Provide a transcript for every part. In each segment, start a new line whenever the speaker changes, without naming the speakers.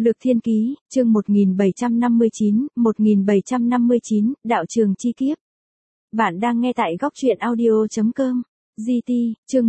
Lược Thiên Ký, chương 1759, Đạo Trường Chi Kiếp. Bạn đang nghe tại góc truyện audio.com. GT, chương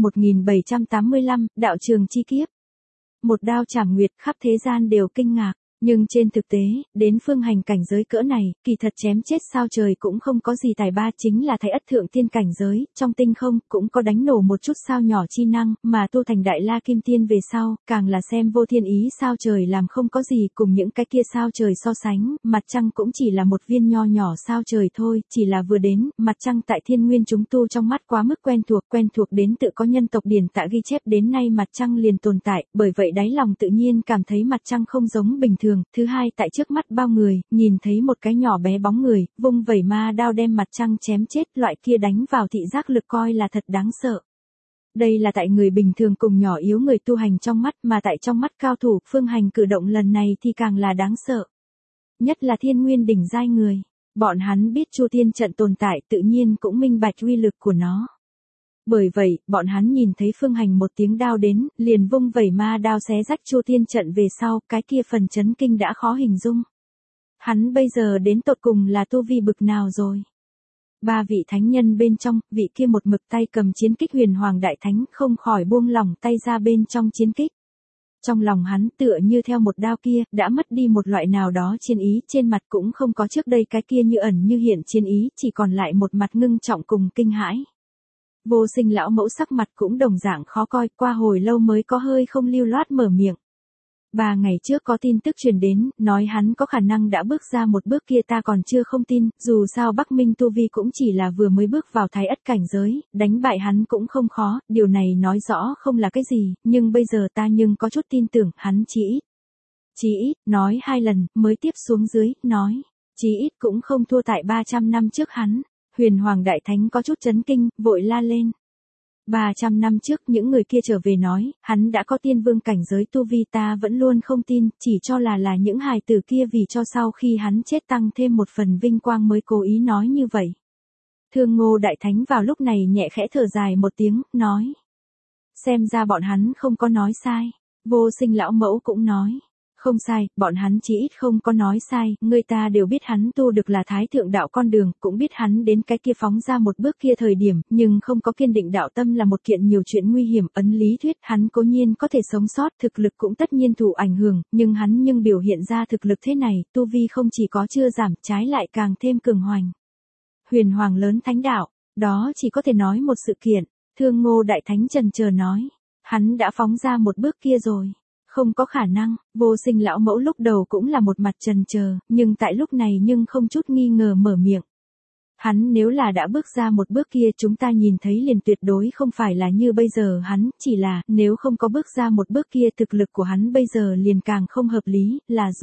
1785, Đạo Trường Chi Kiếp. Một đao chảm nguyệt, khắp thế gian đều kinh ngạc. Nhưng trên thực tế, đến phương hành cảnh giới cỡ này, kỳ thật chém chết sao trời cũng không có gì tài ba, chính là Thái Ất Thượng Tiên cảnh giới, trong tinh không, cũng có đánh nổ một chút sao nhỏ chi năng, mà tu thành Đại La Kim Tiên về sau, càng là xem vô thiên ý sao trời làm không có gì, cùng những cái kia sao trời so sánh, mặt trăng cũng chỉ là một viên nho nhỏ sao trời thôi, chỉ là vừa đến, mặt trăng tại thiên nguyên chúng tu trong mắt quá mức quen thuộc đến tự có nhân tộc điển tạng ghi chép đến nay mặt trăng liền tồn tại, bởi vậy đáy lòng tự nhiên cảm thấy mặt trăng không giống bình thường. Thứ hai, tại trước mắt bao người, nhìn thấy một cái nhỏ bé bóng người, vung vẩy ma đao đem mặt trăng chém chết, loại kia đánh vào thị giác lực coi là thật đáng sợ. Đây là tại người bình thường cùng nhỏ yếu người tu hành trong mắt, mà tại trong mắt cao thủ, phương hành cử động lần này thì càng là đáng sợ. Nhất là thiên nguyên đỉnh giai người, bọn hắn biết Chu Thiên trận tồn tại, tự nhiên cũng minh bạch uy lực của nó. Bởi vậy, bọn hắn nhìn thấy phương hành một tiếng đao đến, liền vung vẩy ma đao xé rách Chu Thiên trận về sau, cái kia phần chấn kinh đã khó hình dung. Hắn bây giờ đến tột cùng là tu vi bực nào rồi? Ba vị thánh nhân bên trong, vị kia một mực tay cầm chiến kích Huyền Hoàng Đại Thánh không khỏi buông lỏng tay ra bên trong chiến kích. Trong lòng hắn tựa như theo một đao kia, đã mất đi một loại nào đó chiến ý, trên mặt cũng không có trước đây cái kia như ẩn như hiện chiến ý, chỉ còn lại một mặt ngưng trọng cùng kinh hãi. Vô Sinh lão mẫu sắc mặt cũng đồng dạng khó coi, qua hồi lâu mới có hơi không lưu loát mở miệng. 3 ngày trước có tin tức truyền đến, nói hắn có khả năng đã bước ra một bước kia, ta còn chưa không tin, dù sao Bắc Minh tu vi cũng chỉ là vừa mới bước vào Thái Ất cảnh giới, đánh bại hắn cũng không khó, điều này nói rõ không là cái gì, nhưng bây giờ ta nhưng có chút tin tưởng, hắn chí ít, nói 2 lần, mới tiếp xuống dưới, nói, chí ít cũng không thua tại 300 năm trước hắn. Huyền Hoàng Đại Thánh có chút chấn kinh, vội la lên. 300 năm trước những người kia trở về nói, hắn đã có tiên vương cảnh giới tu vi, ta vẫn luôn không tin, chỉ cho là những hài tử kia vì cho sau khi hắn chết tăng thêm một phần vinh quang mới cố ý nói như vậy. Thương Ngô Đại Thánh vào lúc này nhẹ khẽ thở dài một tiếng, nói. Xem ra bọn hắn không có nói sai. Vô Sinh lão mẫu cũng nói. Không sai, bọn hắn chỉ ít không có nói sai, người ta đều biết hắn tu được là Thái Thượng đạo con đường, cũng biết hắn đến cái kia phóng ra một bước kia thời điểm, nhưng không có kiên định đạo tâm là một kiện nhiều chuyện nguy hiểm, ấn lý thuyết, hắn cố nhiên có thể sống sót, thực lực cũng tất nhiên thụ ảnh hưởng, nhưng hắn biểu hiện ra thực lực thế này, tu vi không chỉ có chưa giảm, trái lại càng thêm cường hoành. Huyền Hoàng lớn thánh đạo, đó chỉ có thể nói một sự kiện, Thương Ngô Đại Thánh chần chờ nói, hắn đã phóng ra một bước kia rồi. Không có khả năng, Vô Sinh lão mẫu lúc đầu cũng là một mặt chần chờ, nhưng tại lúc này không chút nghi ngờ mở miệng. Hắn nếu là đã bước ra một bước kia chúng ta nhìn thấy liền tuyệt đối không phải là như bây giờ hắn, chỉ là nếu không có bước ra một bước kia thực lực của hắn bây giờ liền càng không hợp lý,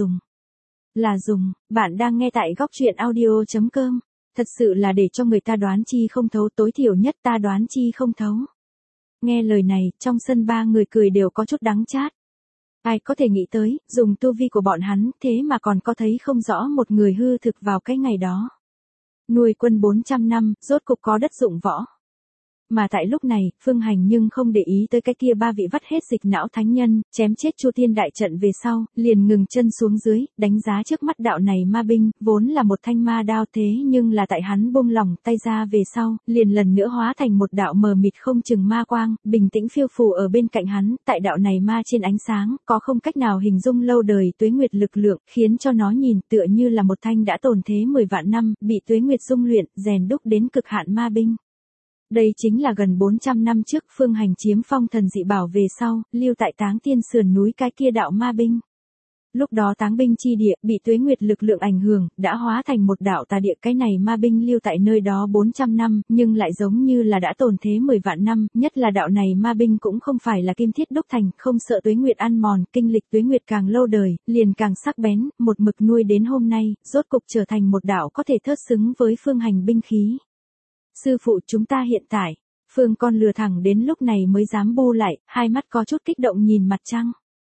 là dùng, bạn đang nghe tại góc truyện audio.com, thật sự là để cho người ta đoán chi không thấu, tối thiểu nhất ta đoán chi không thấu. Nghe lời này, trong sân 3 người cười đều có chút đắng chát. Ai có thể nghĩ tới, dùng tu vi của bọn hắn, thế mà còn có thấy không rõ một người hư thực vào cái ngày đó. Nuôi quân 400 năm, rốt cục có đất dụng võ. Mà tại lúc này, phương hành không để ý tới cái kia 3 vị vắt hết dịch não thánh nhân, chém chết Chu Thiên đại trận về sau, liền ngừng chân xuống dưới, đánh giá trước mắt đạo này ma binh, vốn là một thanh ma đao thế nhưng là tại hắn buông lỏng tay ra về sau, liền lần nữa hóa thành một đạo mờ mịt không chừng ma quang, bình tĩnh phiêu phù ở bên cạnh hắn, tại đạo này ma trên ánh sáng, có không cách nào hình dung lâu đời tuế nguyệt lực lượng, khiến cho nó nhìn tựa như là một thanh đã tồn thế 10 vạn năm, bị tuế nguyệt dung luyện, rèn đúc đến cực hạn ma binh. Đây chính là gần 400 năm trước phương hành chiếm phong thần dị bảo về sau, lưu tại Táng Tiên sườn núi cái kia đạo ma binh. Lúc đó Táng binh chi địa, bị tuế nguyệt lực lượng ảnh hưởng, đã hóa thành một đạo tà địa, cái này ma binh lưu tại nơi đó 400 năm, nhưng lại giống như là đã tồn thế 10 vạn năm, nhất là đạo này ma binh cũng không phải là kim thiết đúc thành, không sợ tuế nguyệt ăn mòn, kinh lịch tuế nguyệt càng lâu đời, liền càng sắc bén, một mực nuôi đến hôm nay, rốt cục trở thành một đạo có thể thớt xứng với phương hành binh khí. Sư phụ chúng ta hiện tại, Phương con lừa thẳng đến lúc này mới dám bu lại, hai mắt có chút kích động nhìn mặt trăng.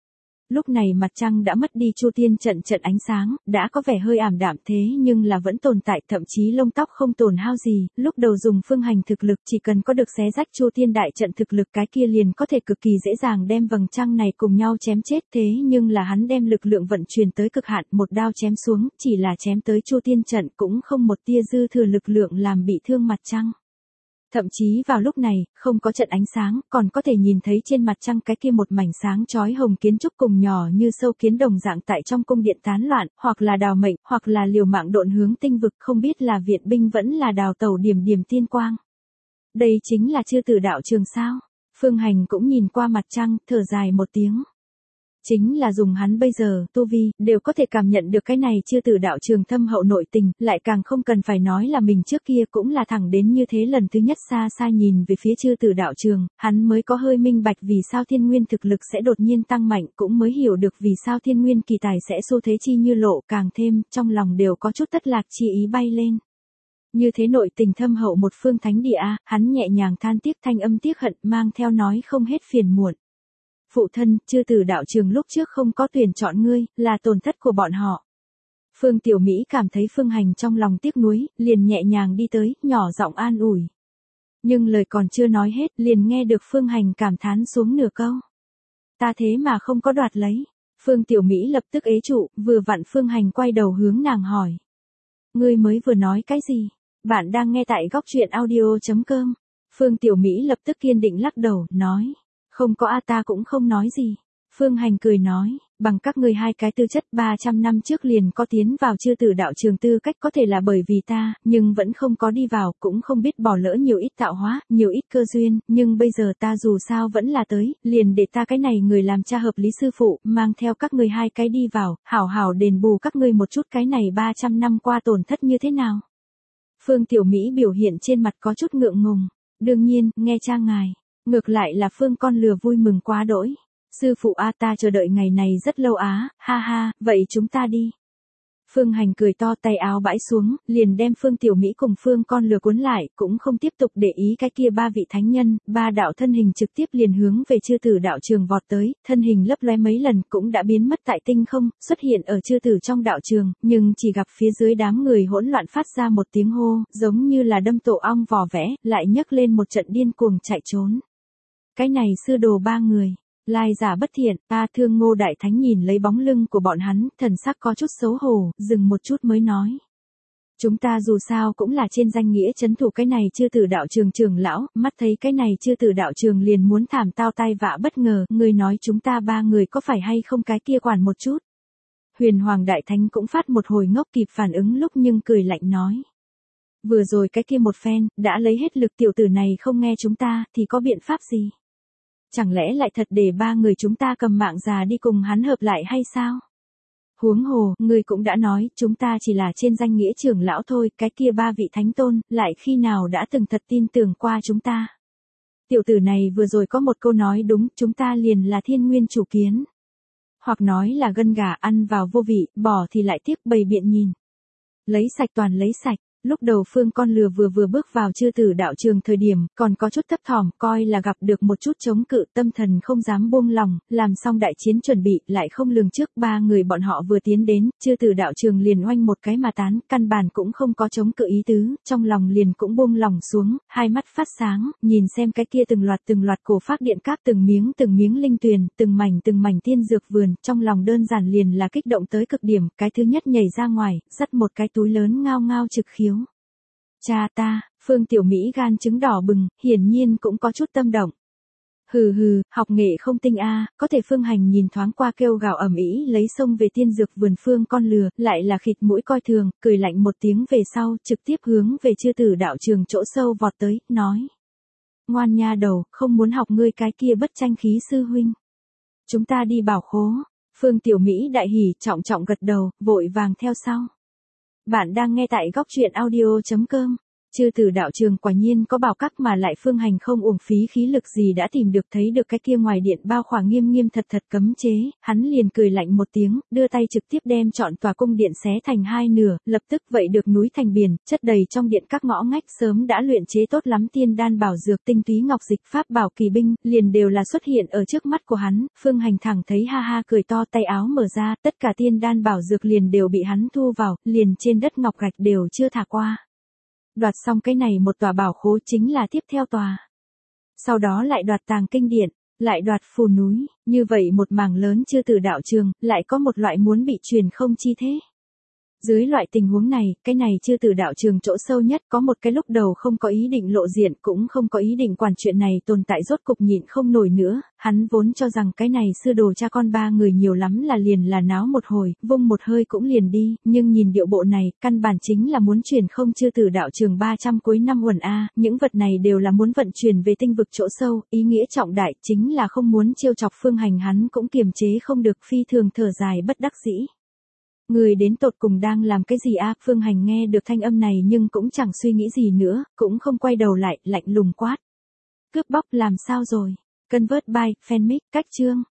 Lúc này mặt trăng đã mất đi chu tiên trận trận ánh sáng, đã có vẻ hơi ảm đạm thế nhưng là vẫn tồn tại, thậm chí lông tóc không tổn hao gì, lúc đầu dùng Phương Hành thực lực chỉ cần có được xé rách chu tiên đại trận thực lực cái kia liền có thể cực kỳ dễ dàng đem vầng trăng này cùng nhau chém chết, thế nhưng là hắn đem lực lượng vận chuyển tới cực hạn, một đao chém xuống, chỉ là chém tới chu tiên trận cũng không một tia dư thừa lực lượng làm bị thương mặt trăng. Thậm chí vào lúc này, không có trận ánh sáng, còn có thể nhìn thấy trên mặt trăng cái kia một mảnh sáng chói hồng kiến trúc cùng nhỏ như sâu kiến đồng dạng tại trong cung điện tán loạn, hoặc là đào mệnh, hoặc là liều mạng độn hướng tinh vực, không biết là viện binh vẫn là đào tẩu điểm điểm tiên quang. Đây chính là chư tử đạo trường sao? Phương Hành cũng nhìn qua mặt trăng, thở dài một tiếng. Chính là dùng hắn bây giờ, tu vi, đều có thể cảm nhận được cái này chư tử đạo trường thâm hậu nội tình, lại càng không cần phải nói là mình trước kia cũng là thẳng đến như thế lần thứ nhất xa xa nhìn về phía chư tử đạo trường, hắn mới có hơi minh bạch vì sao thiên nguyên thực lực sẽ đột nhiên tăng mạnh, cũng mới hiểu được vì sao thiên nguyên kỳ tài sẽ xu thế chi như lộ, càng thêm, trong lòng đều có chút thất lạc chi ý bay lên. Như thế nội tình thâm hậu một phương thánh địa, hắn nhẹ nhàng than tiếc, thanh âm tiếc hận mang theo nói không hết phiền muộn. Phụ thân, chư tử đạo trường lúc trước không có tuyển chọn ngươi, là tổn thất của bọn họ. Phương Tiểu Mỹ cảm thấy Phương Hành trong lòng tiếc nuối, liền nhẹ nhàng đi tới, nhỏ giọng an ủi. Nhưng lời còn chưa nói hết, liền nghe được Phương Hành cảm thán xuống nửa câu. Ta thế mà không có đoạt lấy. Phương Tiểu Mỹ lập tức ế trụ, vừa vặn Phương Hành quay đầu hướng nàng hỏi. Ngươi mới vừa nói cái gì? Bạn đang nghe tại góc truyện audio.com. Phương Tiểu Mỹ lập tức kiên định lắc đầu, nói. Không có ta cũng không nói gì. Phương Hành cười nói, bằng các ngươi hai cái tư chất 300 năm trước liền có tiến vào chư tử đạo trường tư cách có thể là bởi vì ta, nhưng vẫn không có đi vào, cũng không biết bỏ lỡ nhiều ít tạo hóa, nhiều ít cơ duyên, nhưng bây giờ ta dù sao vẫn là tới, liền để ta cái này người làm cha hợp lý sư phụ, mang theo các ngươi hai cái đi vào, hảo hảo đền bù các ngươi một chút cái này 300 năm qua tổn thất như thế nào. Phương Tiểu Mỹ biểu hiện trên mặt có chút ngượng ngùng, đương nhiên, nghe cha ngài. Ngược lại là Phương con lừa vui mừng quá đỗi. Sư phụ ta chờ đợi ngày này rất lâu ha ha, vậy chúng ta đi. Phương Hành cười to, tay áo bãi xuống, liền đem Phương Tiểu Mỹ cùng Phương con lừa cuốn lại, cũng không tiếp tục để ý cái kia ba vị thánh nhân, ba đạo thân hình trực tiếp liền hướng về chư tử đạo trường vọt tới, thân hình lấp lóe mấy lần cũng đã biến mất tại tinh không, xuất hiện ở chư tử trong đạo trường, nhưng chỉ gặp phía dưới đám người hỗn loạn phát ra một tiếng hô, giống như là đâm tổ ong vò vẽ, lại nhấc lên một trận điên cuồng chạy trốn. Cái này sư đồ ba người, lai giả bất thiện, Thương Ngô Đại Thánh nhìn lấy bóng lưng của bọn hắn, thần sắc có chút xấu hổ, dừng một chút mới nói. Chúng ta dù sao cũng là trên danh nghĩa trấn thủ cái này chư tử đạo trường trưởng lão, mắt thấy cái này chư tử đạo trường liền muốn thảm tao tai vạ bất ngờ, người nói chúng ta ba người có phải hay không cái kia quản một chút. Huyền Hoàng Đại Thánh cũng phát một hồi ngốc kịp phản ứng lúc nhưng cười lạnh nói. Vừa rồi cái kia một phen, đã lấy hết lực tiểu tử này không nghe chúng ta, thì có biện pháp gì? Chẳng lẽ lại thật để ba người chúng ta cầm mạng già đi cùng hắn hợp lại hay sao? Huống hồ, ngươi cũng đã nói, chúng ta chỉ là trên danh nghĩa trưởng lão thôi, cái kia ba vị thánh tôn, lại khi nào đã từng thật tin tưởng qua chúng ta? Tiểu tử này vừa rồi có một câu nói đúng, chúng ta liền là thiên nguyên chủ kiến. Hoặc nói là gân gà ăn vào vô vị, bỏ thì lại tiếc bày biện nhìn. Lấy sạch toàn lấy sạch. Lúc đầu Phương con lừa vừa bước vào chư tử đạo trường thời điểm, còn có chút thấp thỏm, coi là gặp được một chút chống cự, tâm thần không dám buông lòng, làm xong đại chiến chuẩn bị, lại không lường trước ba người bọn họ vừa tiến đến, chư tử đạo trường liền oanh một cái mà tán, căn bản cũng không có chống cự ý tứ, trong lòng liền cũng buông lòng xuống, hai mắt phát sáng, nhìn xem cái kia từng loạt cổ phác điện cáp, từng miếng linh tuyền, từng mảnh tiên dược vườn, trong lòng đơn giản liền là kích động tới cực điểm, cái thứ nhất nhảy ra ngoài, dắt một cái túi lớn ngao ngao trực khiếu. Cha ta, Phương Tiểu Mỹ gan trứng đỏ bừng, hiển nhiên cũng có chút tâm động. Hừ, học nghệ không tinh có thể Phương Hành nhìn thoáng qua kêu gào ầm ĩ lấy xông về tiên dược vườn Phương con lừa, lại là khịt mũi coi thường, cười lạnh một tiếng về sau, trực tiếp hướng về chư tử đạo trường chỗ sâu vọt tới, nói. Ngoan nha đầu, không muốn học ngươi cái kia bất tranh khí sư huynh. Chúng ta đi bảo khố. Phương Tiểu Mỹ đại hỉ trọng gật đầu, vội vàng theo sau. Bạn đang nghe tại góc truyện audio.com. Chư tử đạo trường quả nhiên có bảo các mà lại Phương Hành không uổng phí khí lực gì đã tìm được thấy được cái kia ngoài điện bao khỏa nghiêm nghiêm thật thật cấm chế, hắn liền cười lạnh một tiếng, đưa tay trực tiếp đem trọn tòa cung điện xé thành hai nửa, lập tức vậy được núi thành biển, chất đầy trong điện các ngõ ngách sớm đã luyện chế tốt lắm tiên đan bảo dược tinh túy ngọc dịch pháp bảo kỳ binh, liền đều là xuất hiện ở trước mắt của hắn, Phương Hành thẳng thấy ha ha cười to, tay áo mở ra, tất cả tiên đan bảo dược liền đều bị hắn thu vào, liền trên đất ngọc gạch đều chưa thả qua. Đoạt xong cái này một tòa bảo khố chính là tiếp theo tòa. Sau đó lại đoạt tàng kinh điện, lại đoạt phù núi, như vậy một mảng lớn chư tử đạo trường, lại có một loại muốn bị truyền không chi thế. Dưới loại tình huống này, cái này chư tử đạo trường chỗ sâu nhất có một cái lúc đầu không có ý định lộ diện cũng không có ý định quản chuyện này tồn tại rốt cục nhịn không nổi nữa, hắn vốn cho rằng cái này sư đồ cha con ba người nhiều lắm là liền là náo một hồi, vung một hơi cũng liền đi, nhưng nhìn điệu bộ này, căn bản chính là muốn chuyển không chư tử đạo trường 300 cuối năm uẩn A, những vật này đều là muốn vận chuyển về tinh vực chỗ sâu, ý nghĩa trọng đại chính là không muốn trêu chọc Phương Hành hắn cũng kiềm chế không được phi thường thở dài bất đắc dĩ. Người đến tột cùng đang làm cái gì a? Phương Hành nghe được thanh âm này nhưng cũng chẳng suy nghĩ gì nữa, cũng không quay đầu lại, lạnh lùng quát. Cướp bóc làm sao rồi? Convert by, fanmic, cách chương.